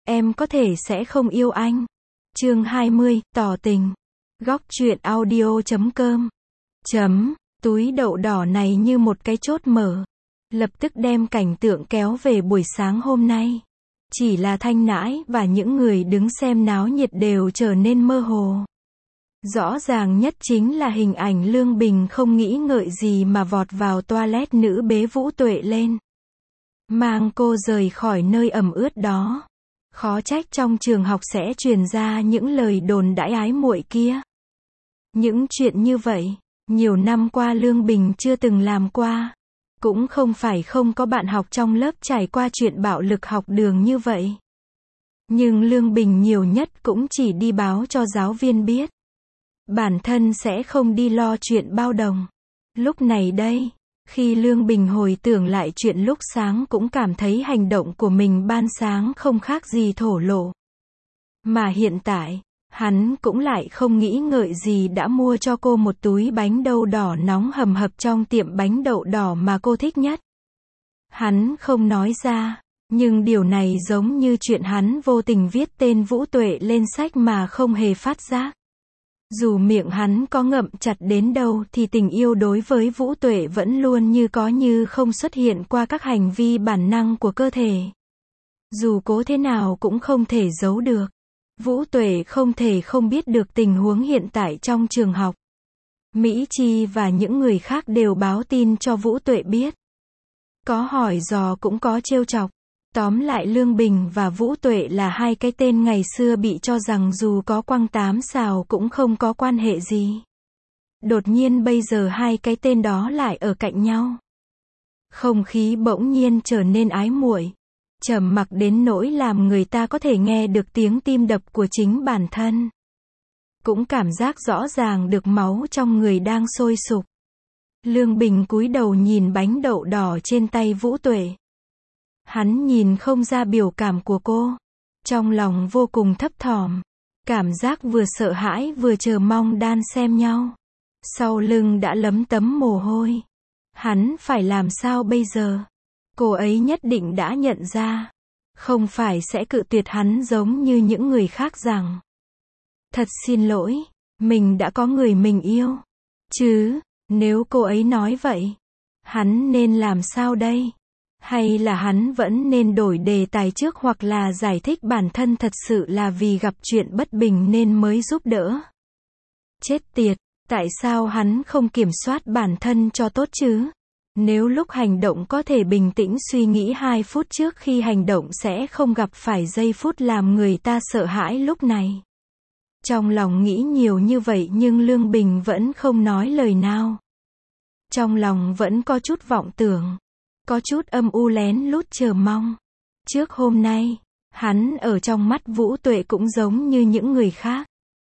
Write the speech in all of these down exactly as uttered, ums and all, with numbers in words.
em có thể sẽ không yêu anh. Chương hai mươi, tỏ tình. Góc truyện audio chấm com. Chấm, túi đậu đỏ này như một cái chốt mở. Lập tức đem cảnh tượng kéo về buổi sáng hôm nay. Chỉ là Thanh Nãi và những người đứng xem náo nhiệt đều trở nên mơ hồ. Rõ ràng nhất chính là hình ảnh Lương Bình không nghĩ ngợi gì mà vọt vào toilet nữ bế Vũ Tuệ lên. Mang cô rời khỏi nơi ẩm ướt đó. Khó trách trong trường học sẽ truyền ra những lời đồn đãi ái muội kia. Những chuyện như vậy, nhiều năm qua Lương Bình chưa từng làm qua. Cũng không phải không có bạn học trong lớp trải qua chuyện bạo lực học đường như vậy. Nhưng Lương Bình nhiều nhất cũng chỉ đi báo cho giáo viên biết. Bản thân sẽ không đi lo chuyện bao đồng. Lúc này đây, khi Lương Bình hồi tưởng lại chuyện lúc sáng cũng cảm thấy hành động của mình ban sáng không khác gì thổ lộ. Mà hiện tại, hắn cũng lại không nghĩ ngợi gì đã mua cho cô một túi bánh đậu đỏ nóng hầm hập trong tiệm bánh đậu đỏ mà cô thích nhất. Hắn không nói ra, nhưng điều này giống như chuyện hắn vô tình viết tên Vũ Tuệ lên sách mà không hề phát giác. Dù miệng hắn có ngậm chặt đến đâu thì tình yêu đối với Vũ Tuệ vẫn luôn như có như không xuất hiện qua các hành vi bản năng của cơ thể. Dù cố thế nào cũng không thể giấu được. Vũ Tuệ không thể không biết được tình huống hiện tại trong trường học. Mỹ Chi và những người khác đều báo tin cho Vũ Tuệ biết. Có hỏi dò cũng có trêu chọc. Tóm lại Lương Bình và Vũ Tuệ là hai cái tên ngày xưa bị cho rằng dù có quăng tám xào cũng không có quan hệ gì. Đột nhiên bây giờ hai cái tên đó lại ở cạnh nhau. Không khí bỗng nhiên trở nên ái muội, trầm mặc đến nỗi làm người ta có thể nghe được tiếng tim đập của chính bản thân. Cũng cảm giác rõ ràng được máu trong người đang sôi sục. Lương Bình cúi đầu nhìn bánh đậu đỏ trên tay Vũ Tuệ. Hắn nhìn không ra biểu cảm của cô. Trong lòng vô cùng thấp thỏm. Cảm giác vừa sợ hãi vừa chờ mong đan xen nhau. Sau lưng đã lấm tấm mồ hôi. Hắn phải làm sao bây giờ? Cô ấy nhất định đã nhận ra. Không phải sẽ cự tuyệt hắn giống như những người khác rằng. Thật xin lỗi, mình đã có người mình yêu. Chứ, nếu cô ấy nói vậy, hắn nên làm sao đây? Hay là hắn vẫn nên đổi đề tài trước hoặc là giải thích bản thân thật sự là vì gặp chuyện bất bình nên mới giúp đỡ? Chết tiệt, tại sao hắn không kiểm soát bản thân cho tốt chứ? Nếu lúc hành động có thể bình tĩnh suy nghĩ hai phút trước khi hành động sẽ không gặp phải giây phút làm người ta sợ hãi lúc này. Trong lòng nghĩ nhiều như vậy nhưng Lương Bình vẫn không nói lời nào. Trong lòng vẫn có chút vọng tưởng. Có chút âm u lén lút chờ mong. Trước hôm nay, hắn ở trong mắt Vũ Tuệ cũng giống như những người khác.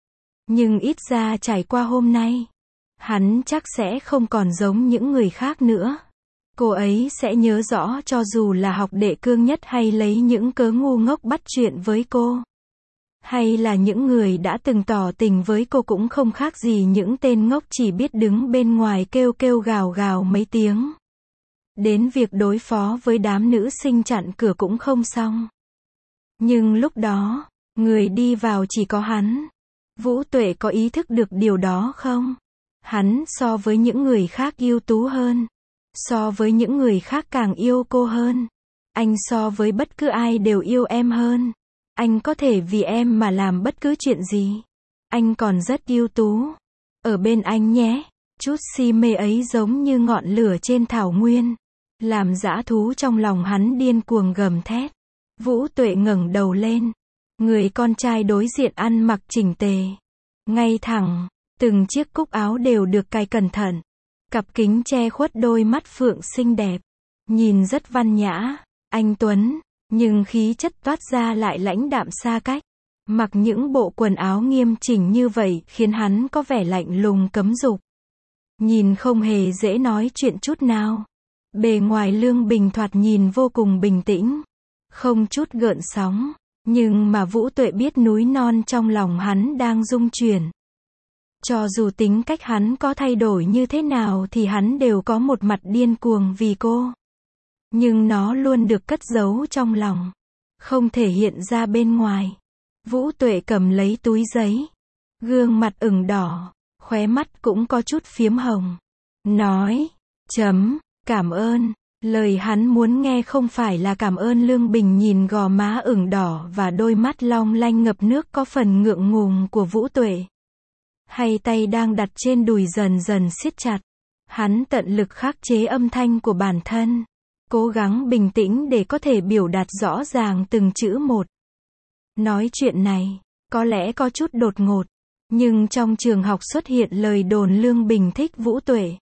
Nhưng ít ra trải qua hôm nay, hắn chắc sẽ không còn giống những người khác nữa. Cô ấy sẽ nhớ rõ cho dù là học đệ cương nhất hay lấy những cớ ngu ngốc bắt chuyện với cô. Hay là những người đã từng tỏ tình với cô cũng không khác gì những tên ngốc chỉ biết đứng bên ngoài kêu kêu gào gào mấy tiếng. Đến việc đối phó với đám nữ sinh chặn cửa cũng không xong. Nhưng lúc đó, người đi vào chỉ có hắn. Vũ Tuệ có ý thức được điều đó không? Hắn so với những người khác ưu tú hơn. So với những người khác càng yêu cô hơn. Anh so với bất cứ ai đều yêu em hơn. Anh có thể vì em mà làm bất cứ chuyện gì. Anh còn rất ưu tú. Ở bên anh nhé. Chút si mê ấy giống như ngọn lửa trên thảo nguyên. Làm dã thú trong lòng hắn điên cuồng gầm thét. Vũ Tuệ ngẩng đầu lên. Người con trai đối diện ăn mặc chỉnh tề. Ngay thẳng. Từng chiếc cúc áo đều được cài cẩn thận. Cặp kính che khuất đôi mắt phượng xinh đẹp. Nhìn rất văn nhã, anh tuấn. Nhưng khí chất toát ra lại lãnh đạm xa cách. Mặc những bộ quần áo nghiêm chỉnh như vậy khiến hắn có vẻ lạnh lùng cấm dục. Nhìn không hề dễ nói chuyện chút nào. Bề ngoài Lương Bình thoạt nhìn vô cùng bình tĩnh. Không chút gợn sóng. Nhưng mà Vũ Tuệ biết núi non trong lòng hắn đang rung chuyển. Cho dù tính cách hắn có thay đổi như thế nào thì hắn đều có một mặt điên cuồng vì cô. Nhưng nó luôn được cất giấu trong lòng. không thể hiện ra bên ngoài. Vũ Tuệ cầm lấy túi giấy. Gương mặt ửng đỏ, khóe mắt cũng có chút phiếm hồng. Nói, chấm, cảm ơn. Lời hắn muốn nghe không phải là cảm ơn. Lương Bình nhìn gò má ửng đỏ và đôi mắt long lanh ngập nước có phần ngượng ngùng của Vũ Tuệ. Hay tay đang đặt trên đùi dần dần siết chặt. Hắn tận lực khắc chế âm thanh của bản thân. Cố gắng bình tĩnh để có thể biểu đạt rõ ràng từng chữ một. Nói chuyện này, có lẽ có chút đột ngột. Nhưng trong trường học xuất hiện lời đồn Lương Bình thích Vũ Tuệ.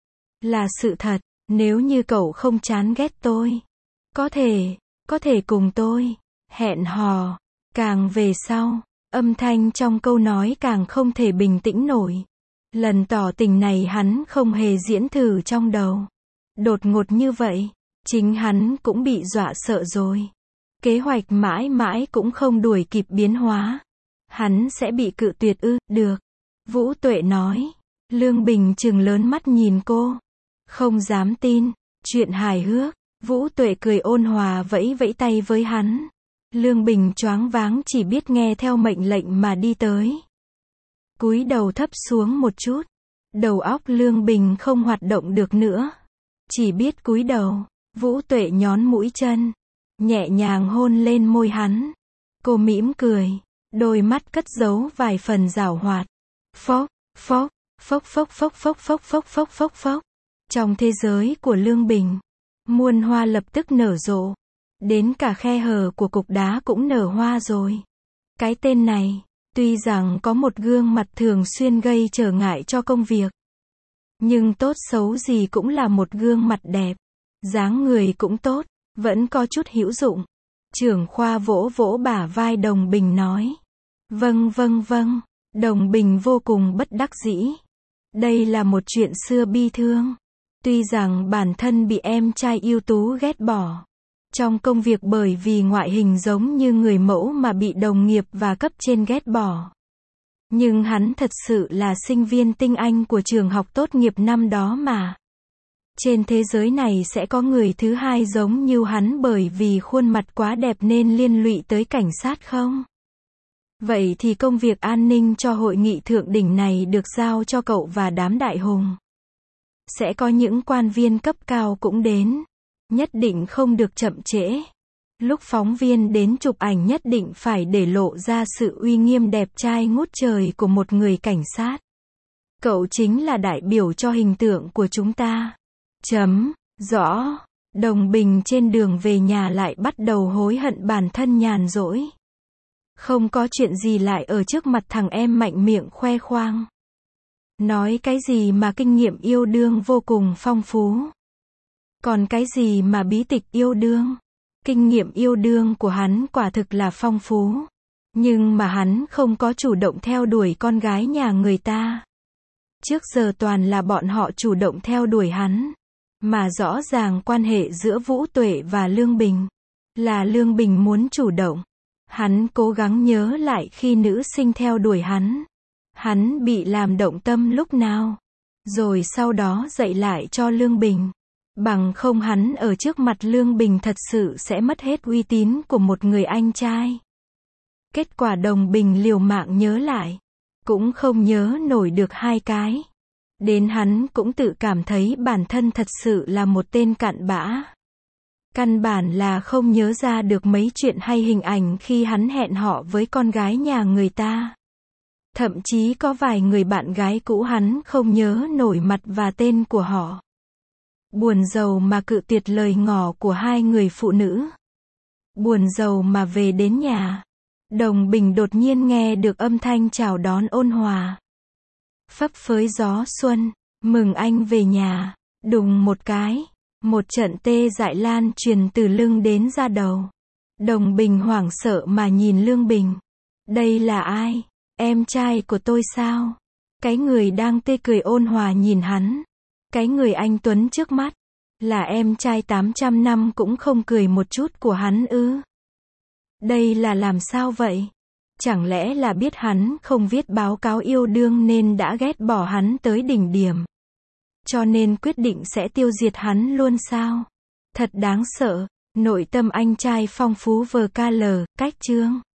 Là sự thật, nếu như cậu không chán ghét tôi. Có thể, có thể cùng tôi. Hẹn hò. Càng về sau, âm thanh trong câu nói càng không thể bình tĩnh nổi. Lần tỏ tình này hắn không hề diễn thử trong đầu. Đột ngột như vậy, chính hắn cũng bị dọa sợ rồi. Kế hoạch mãi mãi cũng không đuổi kịp biến hóa. Hắn sẽ bị cự tuyệt ư, được. Vũ Tuệ nói. Lương Bình trừng lớn mắt nhìn cô. Không dám tin, chuyện hài hước. Vũ Tuệ cười ôn hòa vẫy vẫy tay với hắn. Lương Bình choáng váng chỉ biết nghe theo mệnh lệnh mà đi tới. Cúi đầu thấp xuống một chút. Đầu óc Lương Bình không hoạt động được nữa. Chỉ biết cúi đầu. Vũ Tuệ nhón mũi chân. Nhẹ nhàng hôn lên môi hắn. Cô mỉm cười. Đôi mắt cất giấu vài phần giảo hoạt. Phốc, phốc, phốc phốc phốc phốc phốc phốc phốc phốc phốc. Trong thế giới của Lương Bình, muôn hoa lập tức nở rộ. Đến cả khe hở của cục đá cũng nở hoa rồi. Cái tên này, tuy rằng có một gương mặt thường xuyên gây trở ngại cho công việc. Nhưng tốt xấu gì cũng là một gương mặt đẹp. Dáng người cũng tốt, vẫn có chút hữu dụng. Trưởng khoa vỗ vỗ bả vai Đồng Bình nói. Vâng vâng vâng, Đồng Bình vô cùng bất đắc dĩ. Đây là một chuyện xưa bi thương. Tuy rằng bản thân bị em trai ưu tú ghét bỏ. Trong công việc bởi vì ngoại hình giống như người mẫu mà bị đồng nghiệp và cấp trên ghét bỏ. Nhưng hắn thật sự là sinh viên tinh anh của trường học tốt nghiệp năm đó mà. Trên thế giới này sẽ có người thứ hai giống như hắn bởi vì khuôn mặt quá đẹp nên liên lụy tới cảnh sát không? Vậy thì công việc an ninh cho hội nghị thượng đỉnh này được giao cho cậu và đám đại hùng. Sẽ có những quan viên cấp cao cũng đến. Nhất định không được chậm trễ. Lúc phóng viên đến chụp ảnh nhất định phải để lộ ra sự uy nghiêm đẹp trai ngút trời của một người cảnh sát. Cậu chính là đại biểu cho hình tượng của chúng ta. Chấm, rõ. Đồng Bình trên đường về nhà lại bắt đầu hối hận bản thân nhàn rỗi. Không có chuyện gì lại ở trước mặt thằng em mạnh miệng khoe khoang. Nói cái gì mà kinh nghiệm yêu đương vô cùng phong phú. Còn cái gì mà bí tịch yêu đương. Kinh nghiệm yêu đương của hắn quả thực là phong phú. Nhưng mà hắn không có chủ động theo đuổi con gái nhà người ta. Trước giờ toàn là bọn họ chủ động theo đuổi hắn. Mà rõ ràng quan hệ giữa Vũ Tuệ và Lương Bình. Là Lương Bình muốn chủ động. Hắn cố gắng nhớ lại khi nữ sinh theo đuổi hắn. Hắn bị làm động tâm lúc nào. Rồi sau đó dạy lại cho Lương Bình. Bằng không hắn ở trước mặt Lương Bình thật sự sẽ mất hết uy tín của một người anh trai. Kết quả Đồng Bình liều mạng nhớ lại. Cũng không nhớ nổi được hai cái. Đến hắn cũng tự cảm thấy bản thân thật sự là một tên cặn bã. Căn bản là không nhớ ra được mấy chuyện hay hình ảnh khi hắn hẹn hò với con gái nhà người ta. Thậm chí có vài người bạn gái cũ hắn không nhớ nổi mặt và tên của họ. Buồn rầu mà cự tuyệt lời ngỏ của hai người phụ nữ. Buồn rầu mà về đến nhà. Đồng Bình đột nhiên nghe được âm thanh chào đón ôn hòa. Phấp phới gió xuân, mừng anh về nhà. Đùng một cái, một trận tê dại lan truyền từ lưng đến da đầu. Đồng Bình hoảng sợ mà nhìn Lương Bình. Đây là ai? Em trai của tôi sao? Cái người đang tươi cười ôn hòa nhìn hắn. Cái người anh tuấn trước mắt. Là em trai tám trăm năm cũng không cười một chút của hắn ư? Đây là làm sao vậy? Chẳng lẽ là biết hắn không viết báo cáo yêu đương nên đã ghét bỏ hắn tới đỉnh điểm? Cho nên quyết định sẽ tiêu diệt hắn luôn sao? Thật đáng sợ. Nội tâm anh trai phong phú vờ ca lờ, cách chương.